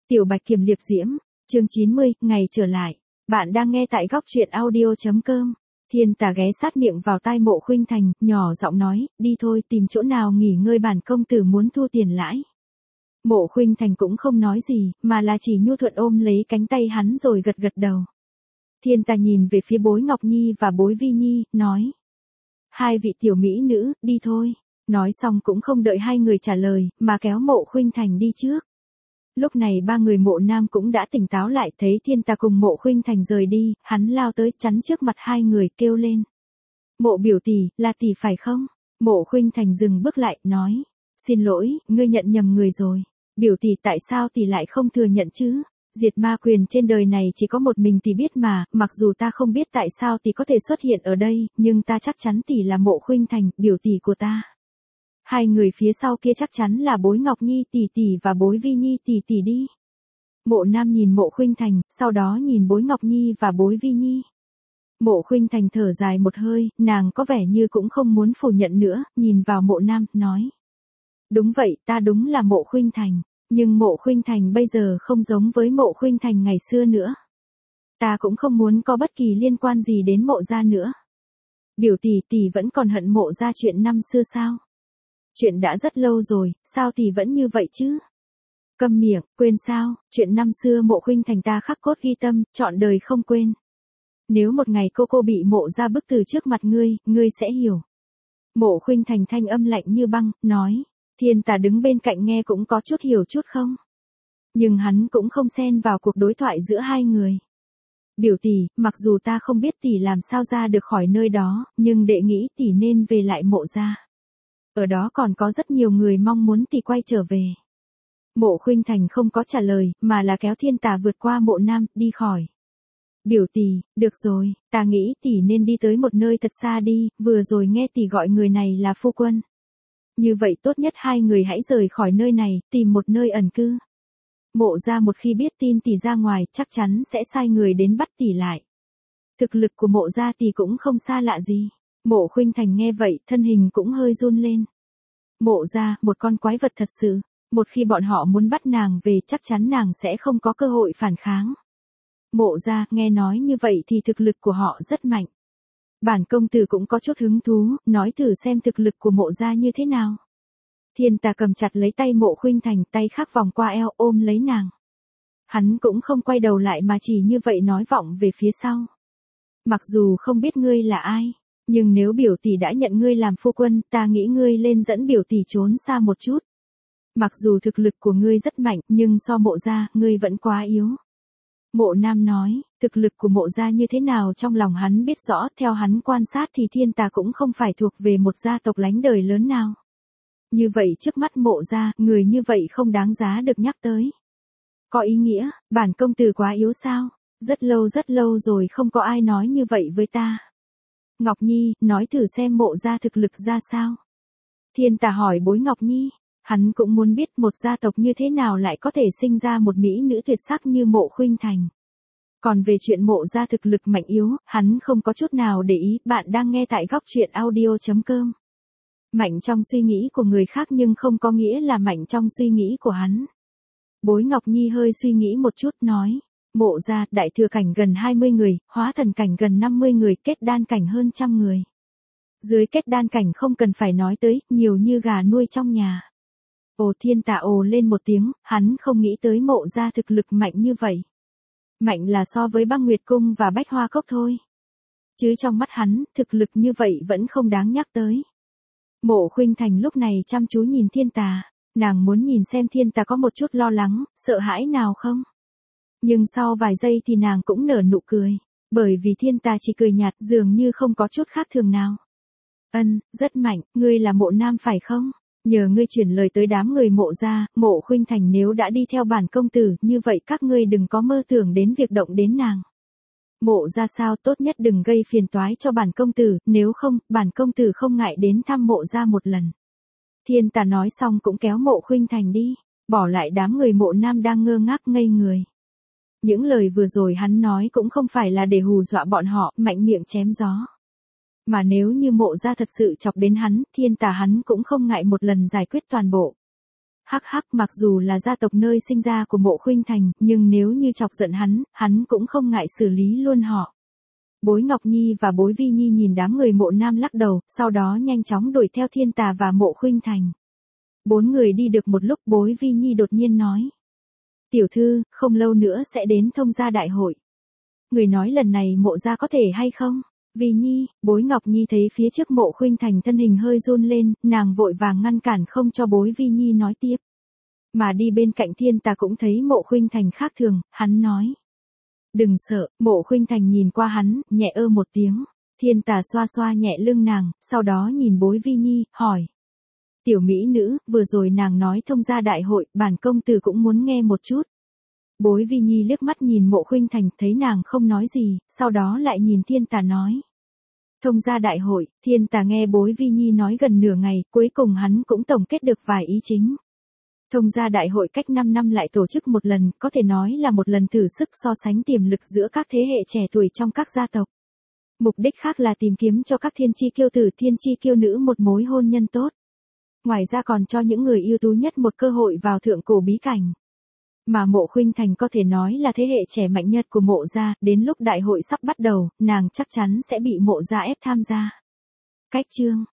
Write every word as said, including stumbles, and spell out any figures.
Tiểu Bạch Kiểm Liệp Diễm, chương chín mươi, ngày trở lại. Bạn đang nghe tại góc truyện audio.com. Thiên Tà ghé sát miệng vào tai Mộ Khuynh Thành, nhỏ giọng nói, đi thôi, tìm chỗ nào nghỉ ngơi, bản công tử muốn thu tiền lãi. Mộ Khuynh Thành cũng không nói gì, mà là chỉ nhu thuận ôm lấy cánh tay hắn rồi gật gật đầu. Thiên Tà nhìn về phía Bối Ngọc Nhi và Bối Vi Nhi, nói. Hai vị tiểu mỹ nữ, đi thôi. Nói xong cũng không đợi hai người trả lời, mà kéo Mộ Khuynh Thành đi trước. Lúc này ba người Mộ Nam cũng đã tỉnh táo lại, thấy Thiên Tà cùng Mộ Khuynh Thành rời đi, hắn lao tới chắn trước mặt hai người, kêu lên. Mộ biểu tỷ, là tỷ phải không? Mộ Khuynh Thành dừng bước lại, nói. Xin lỗi, ngươi nhận nhầm người rồi. Biểu tỷ, tại sao tỷ lại không thừa nhận chứ? Diệt ma quyền trên đời này chỉ có một mình tỷ biết mà, mặc dù ta không biết tại sao tỷ có thể xuất hiện ở đây, nhưng ta chắc chắn tỷ là Mộ Khuynh Thành, biểu tỷ của ta. Hai người phía sau kia chắc chắn là Bối Ngọc Nhi tỷ tỷ và Bối Vi Nhi tỷ tỷ đi. Mộ Nam nhìn Mộ Khuynh Thành, sau đó nhìn Bối Ngọc Nhi và Bối Vi Nhi. Mộ Khuynh Thành thở dài một hơi, nàng có vẻ như cũng không muốn phủ nhận nữa, nhìn vào Mộ Nam, nói. Đúng vậy, ta đúng là Mộ Khuynh Thành, nhưng Mộ Khuynh Thành bây giờ không giống với Mộ Khuynh Thành ngày xưa nữa. Ta cũng không muốn có bất kỳ liên quan gì đến Mộ gia nữa. Biểu tỷ, tỷ vẫn còn hận Mộ gia chuyện năm xưa sao? Chuyện đã rất lâu rồi, sao tỷ vẫn như vậy chứ? Câm miệng, quên sao, chuyện năm xưa Mộ Khuynh Thành ta khắc cốt ghi tâm, trọn đời không quên. Nếu một ngày cô cô bị Mộ gia bức từ trước mặt ngươi, ngươi sẽ hiểu. Mộ Khuynh Thành thanh âm lạnh như băng, nói. Thiên Tà đứng bên cạnh nghe cũng có chút hiểu chút không. Nhưng hắn cũng không xen vào cuộc đối thoại giữa hai người. Biểu tỷ, mặc dù ta không biết tỷ làm sao ra được khỏi nơi đó, nhưng đệ nghĩ tỷ nên về lại Mộ gia. Ở đó còn có rất nhiều người mong muốn tỷ quay trở về. Mộ Khuynh Thành không có trả lời, mà là kéo Thiên Tà vượt qua Mộ Nam, đi khỏi. Biểu tỷ, được rồi, ta nghĩ tỷ nên đi tới một nơi thật xa đi, vừa rồi nghe tỷ gọi người này là phu quân. Như vậy tốt nhất hai người hãy rời khỏi nơi này, tìm một nơi ẩn cư. Mộ gia một khi biết tin tỷ ra ngoài, chắc chắn sẽ sai người đến bắt tỷ lại. Thực lực của Mộ gia tỷ cũng không xa lạ gì. Mộ Khuynh Thành nghe vậy, thân hình cũng hơi run lên. Mộ gia, một con quái vật thật sự. Một khi bọn họ muốn bắt nàng về, chắc chắn nàng sẽ không có cơ hội phản kháng. Mộ gia, nghe nói như vậy thì thực lực của họ rất mạnh. Bản công tử cũng có chút hứng thú, nói thử xem thực lực của Mộ gia như thế nào. Thiên Tà cầm chặt lấy tay Mộ Khuynh Thành, tay khác vòng qua eo, ôm lấy nàng. Hắn cũng không quay đầu lại mà chỉ như vậy nói vọng về phía sau. Mặc dù không biết ngươi là ai. Nhưng nếu biểu tỷ đã nhận ngươi làm phu quân, ta nghĩ ngươi lên dẫn biểu tỷ trốn xa một chút. Mặc dù thực lực của ngươi rất mạnh, nhưng so Mộ gia, ngươi vẫn quá yếu. Mộ Nam nói, thực lực của Mộ gia như thế nào trong lòng hắn biết rõ, theo hắn quan sát thì Thiên Tà cũng không phải thuộc về một gia tộc lánh đời lớn nào. Như vậy trước mắt Mộ gia, người như vậy không đáng giá được nhắc tới. Có ý nghĩa, bản công tử quá yếu sao? Rất lâu rất lâu rồi không có ai nói như vậy với ta. Ngọc Nhi, nói thử xem Mộ gia thực lực ra sao? Thiên Tà hỏi Bối Ngọc Nhi, hắn cũng muốn biết một gia tộc như thế nào lại có thể sinh ra một mỹ nữ tuyệt sắc như Mộ Khuynh Thành. Còn về chuyện Mộ gia thực lực mạnh yếu, hắn không có chút nào để ý, bạn đang nghe tại góc truyện audio.com. Mạnh trong suy nghĩ của người khác nhưng không có nghĩa là mạnh trong suy nghĩ của hắn. Bối Ngọc Nhi hơi suy nghĩ một chút, nói. Mộ gia, đại thừa cảnh gần hai mươi người, hóa thần cảnh gần năm mươi người, kết đan cảnh hơn trăm người. Dưới kết đan cảnh không cần phải nói tới, nhiều như gà nuôi trong nhà. Ồ, Thiên Tà ồ lên một tiếng, hắn không nghĩ tới Mộ gia thực lực mạnh như vậy. Mạnh là so với Băng Nguyệt Cung và Bách Hoa Cốc thôi. Chứ trong mắt hắn, thực lực như vậy vẫn không đáng nhắc tới. Mộ Khuynh Thành lúc này chăm chú nhìn Thiên Tà, nàng muốn nhìn xem Thiên Tà có một chút lo lắng, sợ hãi nào không. Nhưng sau vài giây thì nàng cũng nở nụ cười, bởi vì Thiên Tà chỉ cười nhạt, dường như không có chút khác thường nào. Ân, rất mạnh, ngươi là Mộ Nam phải không? Nhờ ngươi chuyển lời tới đám người Mộ gia, Mộ Khuynh Thành nếu đã đi theo bản công tử, như vậy các ngươi đừng có mơ tưởng đến việc động đến nàng. Mộ gia sao, tốt nhất đừng gây phiền toái cho bản công tử, nếu không, bản công tử không ngại đến thăm Mộ gia một lần. Thiên Tà nói xong cũng kéo Mộ Khuynh Thành đi, bỏ lại đám người Mộ Nam đang ngơ ngác ngây người. Những lời vừa rồi hắn nói cũng không phải là để hù dọa bọn họ, mạnh miệng chém gió. Mà nếu như Mộ gia thật sự chọc đến hắn, Thiên Tà hắn cũng không ngại một lần giải quyết toàn bộ. Hắc hắc, mặc dù là gia tộc nơi sinh ra của Mộ Khuynh Thành, nhưng nếu như chọc giận hắn, hắn cũng không ngại xử lý luôn họ. Bối Ngọc Nhi và Bối Vi Nhi nhìn đám người Mộ Nam lắc đầu, sau đó nhanh chóng đuổi theo Thiên Tà và Mộ Khuynh Thành. Bốn người đi được một lúc, Bối Vi Nhi đột nhiên nói. Tiểu thư, không lâu nữa sẽ đến thông gia đại hội. Người nói lần này Mộ gia có thể hay không? Vi Nhi, Bối Ngọc Nhi thấy phía trước Mộ Khuynh Thành thân hình hơi run lên, nàng vội vàng ngăn cản không cho Bối Vi Nhi nói tiếp. Mà đi bên cạnh Thiên Tà cũng thấy Mộ Khuynh Thành khác thường, hắn nói. Đừng sợ, Mộ Khuynh Thành nhìn qua hắn, nhẹ ơ một tiếng. Thiên Tà xoa xoa nhẹ lưng nàng, sau đó nhìn Bối Vi Nhi, hỏi. Tiểu mỹ nữ, vừa rồi nàng nói thông gia đại hội, bản công tử cũng muốn nghe một chút. Bối Vi Nhi liếc mắt nhìn Mộ Khuynh Thành, thấy nàng không nói gì, sau đó lại nhìn Thiên Tà nói. Thông gia đại hội, Thiên Tà nghe Bối Vi Nhi nói gần nửa ngày, cuối cùng hắn cũng tổng kết được vài ý chính. Thông gia đại hội cách năm năm lại tổ chức một lần, có thể nói là một lần thử sức so sánh tiềm lực giữa các thế hệ trẻ tuổi trong các gia tộc. Mục đích khác là tìm kiếm cho các thiên chi kiêu tử thiên chi kiêu nữ một mối hôn nhân tốt. Ngoài ra còn cho những người ưu tú nhất một cơ hội vào thượng cổ bí cảnh. Mà Mộ Khuynh Thành có thể nói là thế hệ trẻ mạnh nhất của Mộ gia, đến lúc đại hội sắp bắt đầu, nàng chắc chắn sẽ bị Mộ gia ép tham gia. Cách chương